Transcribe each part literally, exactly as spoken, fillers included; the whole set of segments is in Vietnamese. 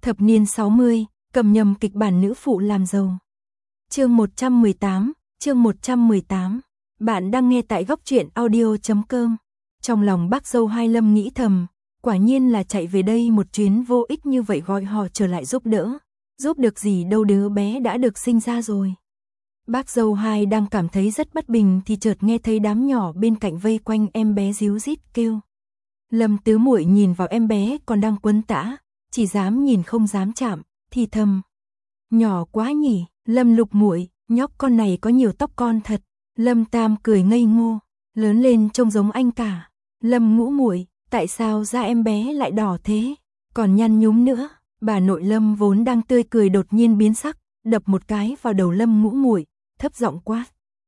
Thập niên sáu mươi, cầm nhầm kịch bản nữ phụ làm giàu. Chương một trăm mười tám, chương một trăm mười tám. Bạn đang nghe tại góc truyện audio chấm com. Trong lòng bác dâu Hai Lâm nghĩ thầm, quả nhiên là chạy về đây một chuyến vô ích như vậy gọi họ trở lại giúp đỡ. Giúp được gì đâu, đứa bé đã được sinh ra rồi. Bác dâu Hai đang cảm thấy rất bất bình thì chợt nghe thấy đám nhỏ bên cạnh vây quanh em bé ríu rít kêu. Lâm tứ muội nhìn vào em bé còn đang quấn tã, chỉ dám nhìn không dám chạm, thì thầm. Nhỏ quá nhỉ, Lâm lục muội, nhóc con này có nhiều tóc con thật. Lâm tam cười ngây ngô, lớn lên trông giống anh cả. Lâm ngũ muội, tại sao da em bé lại đỏ thế, còn nhăn nhúm nữa. Bà nội Lâm vốn đang tươi cười đột nhiên biến sắc, đập một cái vào đầu Lâm ngũ muội, thấp giọng quát.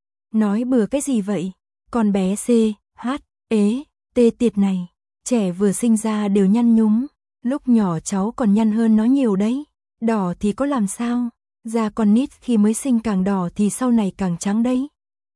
Nói bừa cái gì vậy, con bé C, H, ế, T tiệt này, trẻ vừa sinh ra đều nhăn nhúm, lúc nhỏ cháu còn nhăn hơn nó nhiều đấy. Đỏ thì có làm sao, da con nít khi mới sinh càng đỏ thì sau này càng trắng đấy.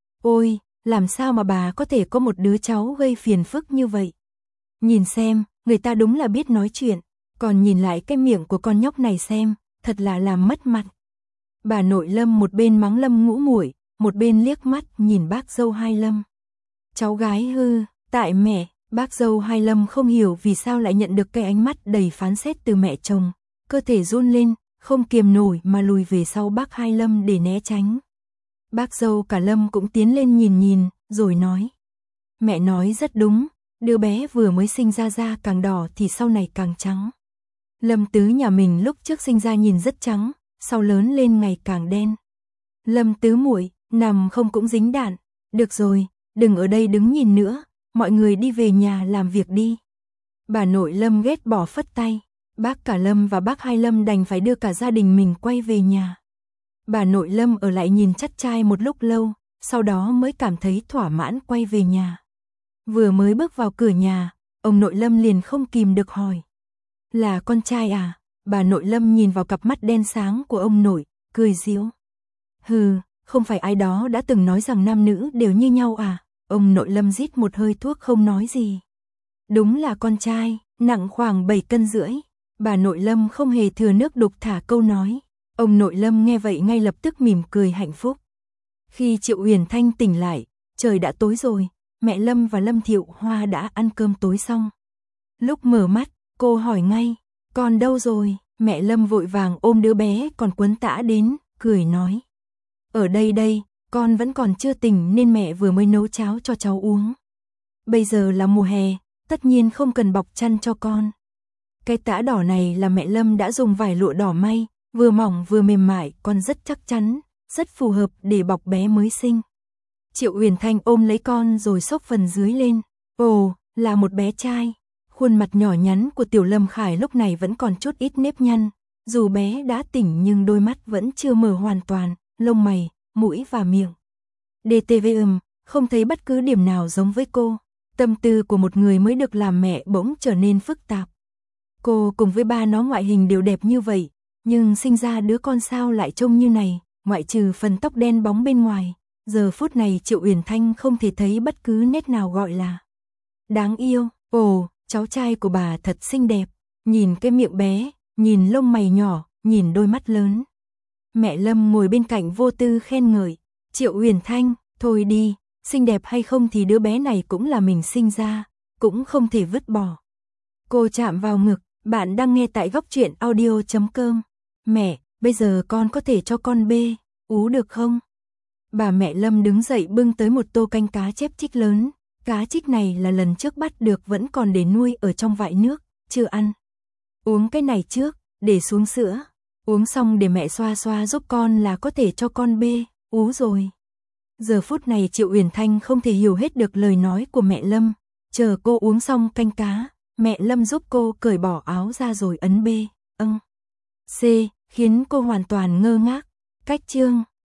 Ôi, làm sao mà bà có thể có một đứa cháu gây phiền phức như vậy. Nhìn xem, người ta đúng là biết nói chuyện, còn nhìn lại cái miệng của con nhóc này xem, thật là làm mất mặt. Bà nội Lâm một bên mắng Lâm ngũ muội, một bên liếc mắt nhìn bác dâu Hai Lâm. Cháu gái hư, tại mẹ. Bác dâu Hai Lâm không hiểu vì sao lại nhận được cái ánh mắt đầy phán xét từ mẹ chồng, cơ thể run lên, không kiềm nổi mà lùi về sau bác Hai Lâm để né tránh. Bác dâu cả Lâm cũng tiến lên nhìn nhìn, rồi nói. Mẹ nói rất đúng, đứa bé vừa mới sinh ra da càng đỏ thì sau này càng trắng. Lâm tứ nhà mình lúc trước sinh ra nhìn rất trắng, sau lớn lên ngày càng đen. Lâm tứ muội, nằm không cũng dính đạn, được rồi, đừng ở đây đứng nhìn nữa. Mọi người đi về nhà làm việc đi. Bà nội Lâm ghét bỏ phất tay. Bác cả Lâm và bác Hai Lâm đành phải đưa cả gia đình mình quay về nhà. Bà nội Lâm ở lại nhìn chắt trai một lúc lâu, sau đó mới cảm thấy thỏa mãn quay về nhà. Vừa mới bước vào cửa nhà, ông nội Lâm liền không kìm được hỏi. Là con trai à? Bà nội Lâm nhìn vào cặp mắt đen sáng của ông nội, cười giễu. Hừ, không phải ai đó đã từng nói rằng nam nữ đều như nhau à? Ông nội Lâm rít một hơi thuốc không nói gì. Đúng là con trai, nặng khoảng bảy cân rưỡi. Bà nội Lâm không hề thừa nước đục thả câu nói. Ông nội Lâm nghe vậy ngay lập tức mỉm cười hạnh phúc. Khi Triệu Uyển Thanh tỉnh lại, trời đã tối rồi, mẹ Lâm và Lâm Thiệu Hoa đã ăn cơm tối xong. Lúc mở mắt, cô hỏi ngay, con đâu rồi? Mẹ Lâm vội vàng ôm đứa bé còn quấn tã đến, cười nói. Ở đây đây. Con vẫn còn chưa tỉnh nên mẹ vừa mới nấu cháo cho cháu uống. Bây giờ là mùa hè, tất nhiên không cần bọc chăn cho con. Cái tã đỏ này là mẹ Lâm đã dùng vải lụa đỏ may, vừa mỏng vừa mềm mại, còn rất chắc chắn, rất phù hợp để bọc bé mới sinh. Triệu Uyển Thanh ôm lấy con rồi xốc phần dưới lên. Ồ, là một bé trai. Khuôn mặt nhỏ nhắn của Tiểu Lâm Khải lúc này vẫn còn chút ít nếp nhăn. Dù bé đã tỉnh nhưng đôi mắt vẫn chưa mở hoàn toàn, lông mày, mũi và miệng. đê tê vê ừm, không thấy bất cứ điểm nào giống với cô. Tâm tư của một người mới được làm mẹ bỗng trở nên phức tạp. Cô cùng với ba nó ngoại hình đều đẹp như vậy, nhưng sinh ra đứa con sao lại trông như này, ngoại trừ phần tóc đen bóng bên ngoài. Giờ phút này Triệu Uyển Thanh không thể thấy bất cứ nét nào gọi là đáng yêu. Ồ, cháu trai của bà thật xinh đẹp. Nhìn cái miệng bé, nhìn lông mày nhỏ, nhìn đôi mắt lớn. Mẹ Lâm ngồi bên cạnh vô tư khen ngợi. Triệu Uyển Thanh, thôi đi, xinh đẹp hay không thì đứa bé này cũng là mình sinh ra, cũng không thể vứt bỏ. Cô chạm vào ngực, bạn đang nghe tại góc truyện audio chấm com. Mẹ, bây giờ con có thể cho con bê, ú được không? Bà mẹ Lâm đứng dậy bưng tới một tô canh cá chép chích lớn. Cá chích này là lần trước bắt được vẫn còn để nuôi ở trong vại nước, chưa ăn. Uống cái này trước, để xuống sữa. Uống xong để mẹ xoa xoa giúp con là có thể cho con bê, ú rồi. Giờ phút này Triệu Uyển Thanh không thể hiểu hết được lời nói của mẹ Lâm. Chờ cô uống xong canh cá, mẹ Lâm giúp cô cởi bỏ áo ra rồi ấn bê, âng. C, khiến cô hoàn toàn ngơ ngác. Cách chương.